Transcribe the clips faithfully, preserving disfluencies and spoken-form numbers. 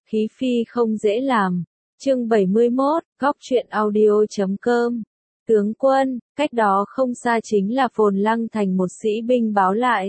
Khí phi không dễ làm. Chương bảy mươi mốt, góc truyện audio chấm com. Tướng quân, cách đó không xa chính là Phồn Lăng Thành, một sĩ binh báo lại.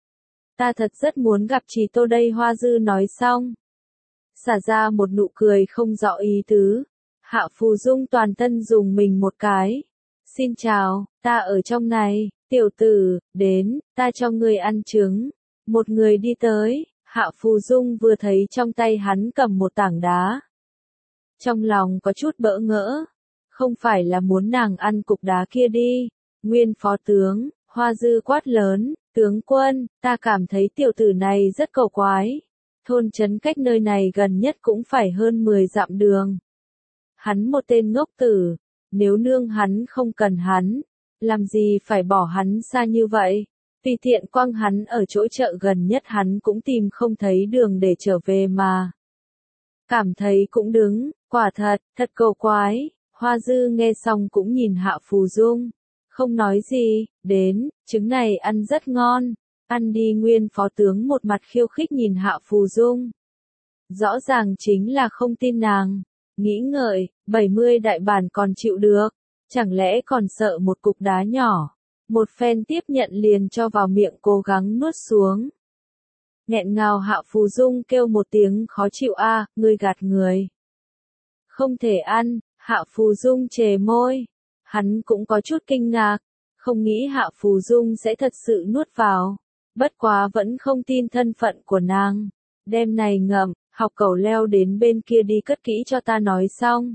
Ta thật rất muốn gặp Trì Tô đây. Hoa Dư nói xong, xả ra một nụ cười không rõ ý tứ. Hạ Phù Dung toàn thân dùng mình một cái. Xin chào, ta ở trong này. Tiểu tử, đến, ta cho ngươi ăn trứng. Một người đi tới, Hạ Phù Dung vừa thấy trong tay hắn cầm một tảng đá. Trong lòng có chút bỡ ngỡ. Không phải là muốn nàng ăn cục đá kia đi. Nguyên phó tướng, Hoa Dư quát lớn, tướng quân, ta cảm thấy tiểu tử này rất cầu quái. Thôn trấn cách nơi này gần nhất cũng phải hơn mười dặm đường. Hắn một tên ngốc tử, nếu nương hắn không cần hắn, làm gì phải bỏ hắn xa như vậy? Tùy tiện quăng hắn ở chỗ chợ gần nhất hắn cũng tìm không thấy đường để trở về mà. Cảm thấy cũng đứng, quả thật, thật cầu quái. Hoa Dư nghe xong cũng nhìn Hạ Phù Dung, không nói gì. Đến, trứng này ăn rất ngon, ăn đi. Nguyên phó tướng một mặt khiêu khích nhìn Hạ Phù Dung. Rõ ràng chính là không tin nàng. Nghĩ ngợi, bảy mươi đại bản còn chịu được, chẳng lẽ còn sợ một cục đá nhỏ. Một phen tiếp nhận liền cho vào miệng, cố gắng nuốt xuống. Nghẹn ngào Hạ Phù Dung kêu một tiếng khó chịu. A, ngươi gạt người. Không thể ăn. Hạ Phù Dung chề môi. Hắn cũng có chút kinh ngạc, không nghĩ Hạ Phù Dung sẽ thật sự nuốt vào. Bất quá vẫn không tin thân phận của nàng. Đem này ngậm, học cẩu leo đến bên kia đi cất kỹ cho ta nói xong.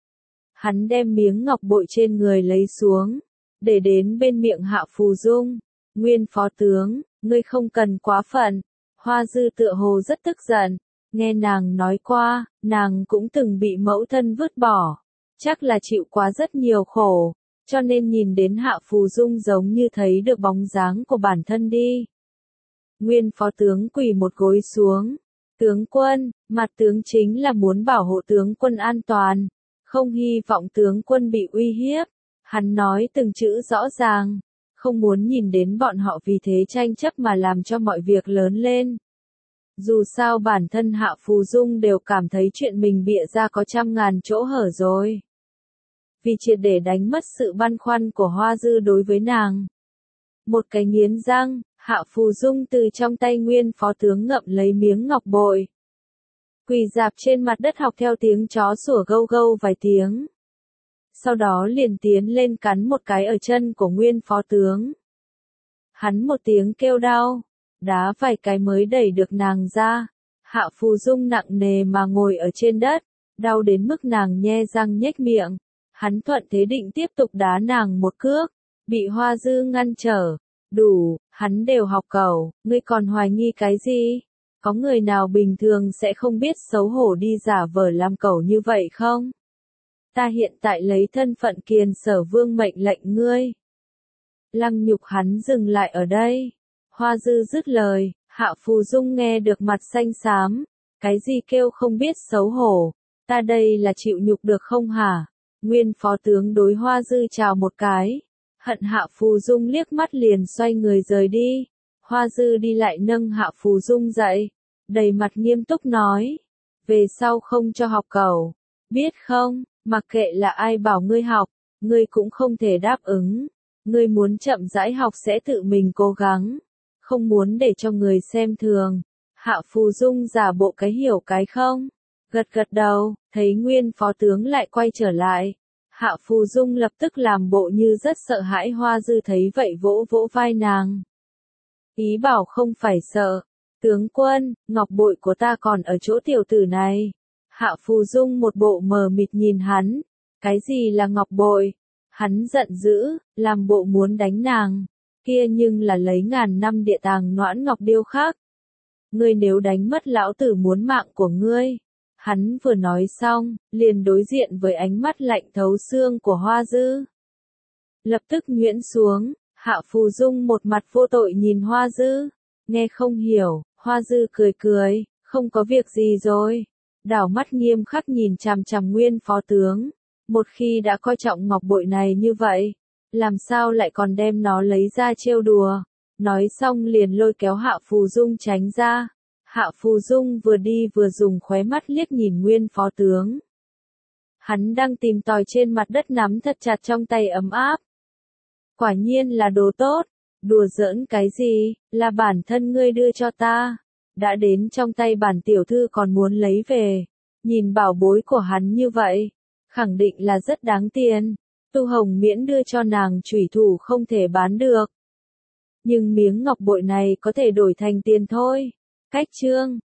Hắn đem miếng ngọc bội trên người lấy xuống, để đến bên miệng Hạ Phù Dung. Nguyên phó tướng, ngươi không cần quá phận. Hoa Dư tựa hồ rất tức giận, nghe nàng nói qua, nàng cũng từng bị mẫu thân vứt bỏ. Chắc là chịu quá rất nhiều khổ, cho nên nhìn đến Hạ Phù Dung giống như thấy được bóng dáng của bản thân đi. Nguyên phó tướng quỳ một gối xuống. Tướng quân, mặt tướng chính là muốn bảo hộ tướng quân an toàn, không hy vọng tướng quân bị uy hiếp. Hắn nói từng chữ rõ ràng, không muốn nhìn đến bọn họ vì thế tranh chấp mà làm cho mọi việc lớn lên. Dù sao bản thân Hạ Phù Dung đều cảm thấy chuyện mình bịa ra có trăm ngàn chỗ hở rồi. Vì triệt để đánh mất sự băn khoăn của Hoa Dư đối với nàng. Một cái nghiến răng, Hạ Phù Dung từ trong tay Nguyên phó tướng ngậm lấy miếng ngọc bội. Quỳ dạp trên mặt đất học theo tiếng chó sủa gâu gâu vài tiếng. Sau đó liền tiến lên cắn một cái ở chân của Nguyên phó tướng. Hắn một tiếng kêu đau, đá vài cái mới đẩy được nàng ra. Hạ Phù Dung nặng nề mà ngồi ở trên đất, đau đến mức nàng nhe răng nhếch miệng. Hắn thuận thế định tiếp tục đá nàng một cước, bị Hoa Dư ngăn trở. Đủ, hắn đều học cẩu, ngươi còn hoài nghi cái gì? Có người nào bình thường sẽ không biết xấu hổ đi giả vờ làm cẩu như vậy không? Ta hiện tại lấy thân phận Kiền Sở Vương mệnh lệnh ngươi. Lăng nhục hắn dừng lại ở đây. Hoa Dư dứt lời, Hạ Phù Dung nghe được mặt xanh xám. Cái gì kêu không biết xấu hổ? Ta đây là chịu nhục được không hả? Nguyên phó tướng đối Hoa Dư chào một cái. Hận Hạ Phù Dung liếc mắt liền xoay người rời đi. Hoa Dư đi lại nâng Hạ Phù Dung dậy, đầy mặt nghiêm túc nói. Về sau không cho học cẩu. Biết không, mặc kệ là ai bảo ngươi học, ngươi cũng không thể đáp ứng. Ngươi muốn chậm rãi học sẽ tự mình cố gắng. Không muốn để cho người xem thường. Hạ Phù Dung giả bộ cái hiểu cái không. Gật gật đầu, thấy Nguyên phó tướng lại quay trở lại. Hạ Phù Dung lập tức làm bộ như rất sợ hãi. Hoa Dư thấy vậy vỗ vỗ vai nàng. Ý bảo không phải sợ. Tướng quân, ngọc bội của ta còn ở chỗ tiểu tử này. Hạ Phù Dung một bộ mờ mịt nhìn hắn. Cái gì là ngọc bội? Hắn giận dữ, làm bộ muốn đánh nàng. Kia nhưng là lấy ngàn năm địa tàng noãn ngọc điêu khác. Ngươi nếu đánh mất lão tử muốn mạng của ngươi. Hắn vừa nói xong, liền đối diện với ánh mắt lạnh thấu xương của Hoa Dư. Lập tức nhuyễn xuống, Hạ Phù Dung một mặt vô tội nhìn Hoa Dư. Nghe không hiểu, Hoa Dư cười cười, không có việc gì rồi. Đảo mắt nghiêm khắc nhìn chằm chằm Nguyên phó tướng. Một khi đã coi trọng ngọc bội này như vậy, làm sao lại còn đem nó lấy ra trêu đùa. Nói xong liền lôi kéo Hạ Phù Dung tránh ra. Hạ Phù Dung vừa đi vừa dùng khóe mắt liếc nhìn Nguyên phó tướng. Hắn đang tìm tòi trên mặt đất nắm thật chặt trong tay ấm áp. Quả nhiên là đồ tốt, đùa giỡn cái gì, là bản thân ngươi đưa cho ta. Đã đến trong tay bản tiểu thư còn muốn lấy về. Nhìn bảo bối của hắn như vậy, khẳng định là rất đáng tiền. Tu Hồng Miễn đưa cho nàng chủy thủ không thể bán được. Nhưng miếng ngọc bội này có thể đổi thành tiền thôi. Cách chương